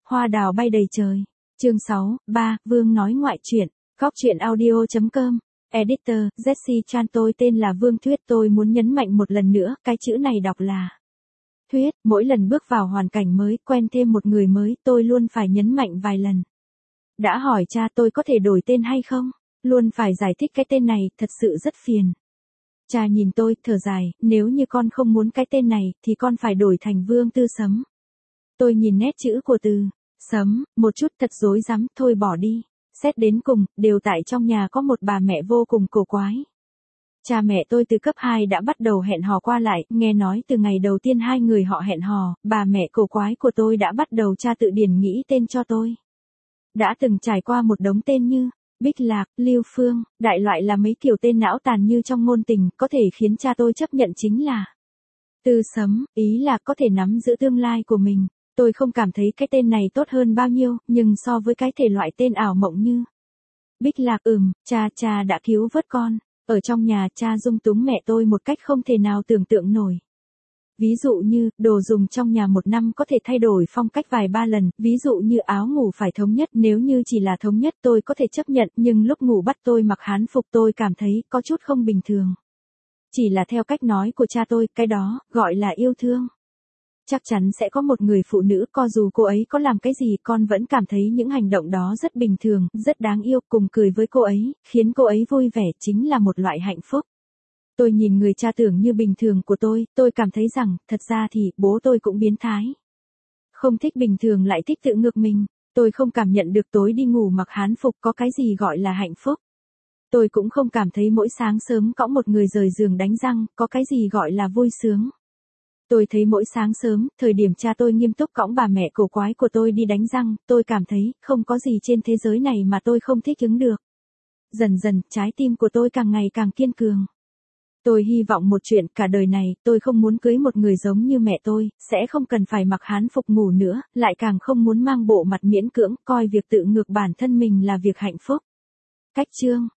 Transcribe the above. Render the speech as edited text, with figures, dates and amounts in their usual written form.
hoa đào bay đầy trời. Chương 6, Vương nói ngoại truyện. Góc truyện audio.com. Editor, Jesse Chan. Tôi tên là Vương Thuyết. Tôi muốn nhấn mạnh một lần nữa, cái chữ này đọc là Thuyết. Mỗi lần bước vào hoàn cảnh mới, quen thêm một người mới, tôi luôn phải nhấn mạnh vài lần. Đã hỏi cha tôi có thể đổi tên hay không? Luôn phải giải thích cái tên này, thật sự rất phiền. Cha nhìn tôi, thở dài, nếu như con không muốn cái tên này, thì con phải đổi thành Vương Tư Sấm. Tôi nhìn nét chữ của Từ Sấm, một chút thật rối rắm, thôi bỏ đi. Xét đến cùng, đều tại trong nhà có một bà mẹ vô cùng cổ quái. Cha mẹ tôi từ cấp 2 đã bắt đầu hẹn hò qua lại, nghe nói từ ngày đầu tiên hai người họ hẹn hò, bà mẹ cổ quái của tôi đã bắt đầu tra tự điển nghĩ tên cho tôi. Đã từng trải qua một đống tên như Bích Lạc, Lưu Phương, đại loại là mấy kiểu tên não tàn như trong ngôn tình, có thể khiến cha tôi chấp nhận chính là Tư Sấm, ý là có thể nắm giữ tương lai của mình. Tôi không cảm thấy cái tên này tốt hơn bao nhiêu, nhưng so với cái thể loại tên ảo mộng như Bích Lạc, cha đã cứu vớt con. Ở trong nhà, cha dung túng mẹ tôi một cách không thể nào tưởng tượng nổi. Ví dụ như, đồ dùng trong nhà một năm có thể thay đổi phong cách vài ba lần, ví dụ như áo ngủ phải thống nhất, nếu như chỉ là thống nhất tôi có thể chấp nhận, nhưng lúc ngủ bắt tôi mặc hán phục tôi cảm thấy có chút không bình thường. Chỉ là theo cách nói của cha tôi, cái đó, gọi là yêu thương. Chắc chắn sẽ có một người phụ nữ, cho dù cô ấy có làm cái gì, con vẫn cảm thấy những hành động đó rất bình thường, rất đáng yêu, cùng cười với cô ấy, khiến cô ấy vui vẻ, chính là một loại hạnh phúc. Tôi nhìn người cha tưởng như bình thường của tôi cảm thấy rằng, thật ra thì, bố tôi cũng biến thái. Không thích bình thường lại thích tự ngược mình, tôi không cảm nhận được tối đi ngủ mặc hán phục có cái gì gọi là hạnh phúc. Tôi cũng không cảm thấy mỗi sáng sớm cõng một người rời giường đánh răng, có cái gì gọi là vui sướng. Tôi thấy mỗi sáng sớm, thời điểm cha tôi nghiêm túc cõng bà mẹ cổ quái của tôi đi đánh răng, tôi cảm thấy, không có gì trên thế giới này mà tôi không thích ứng được. Dần dần, trái tim của tôi càng ngày càng kiên cường. Tôi hy vọng một chuyện cả đời này, tôi không muốn cưới một người giống như mẹ tôi, sẽ không cần phải mặc hán phục ngủ nữa, lại càng không muốn mang bộ mặt miễn cưỡng, coi việc tự ngược bản thân mình là việc hạnh phúc. Cách chương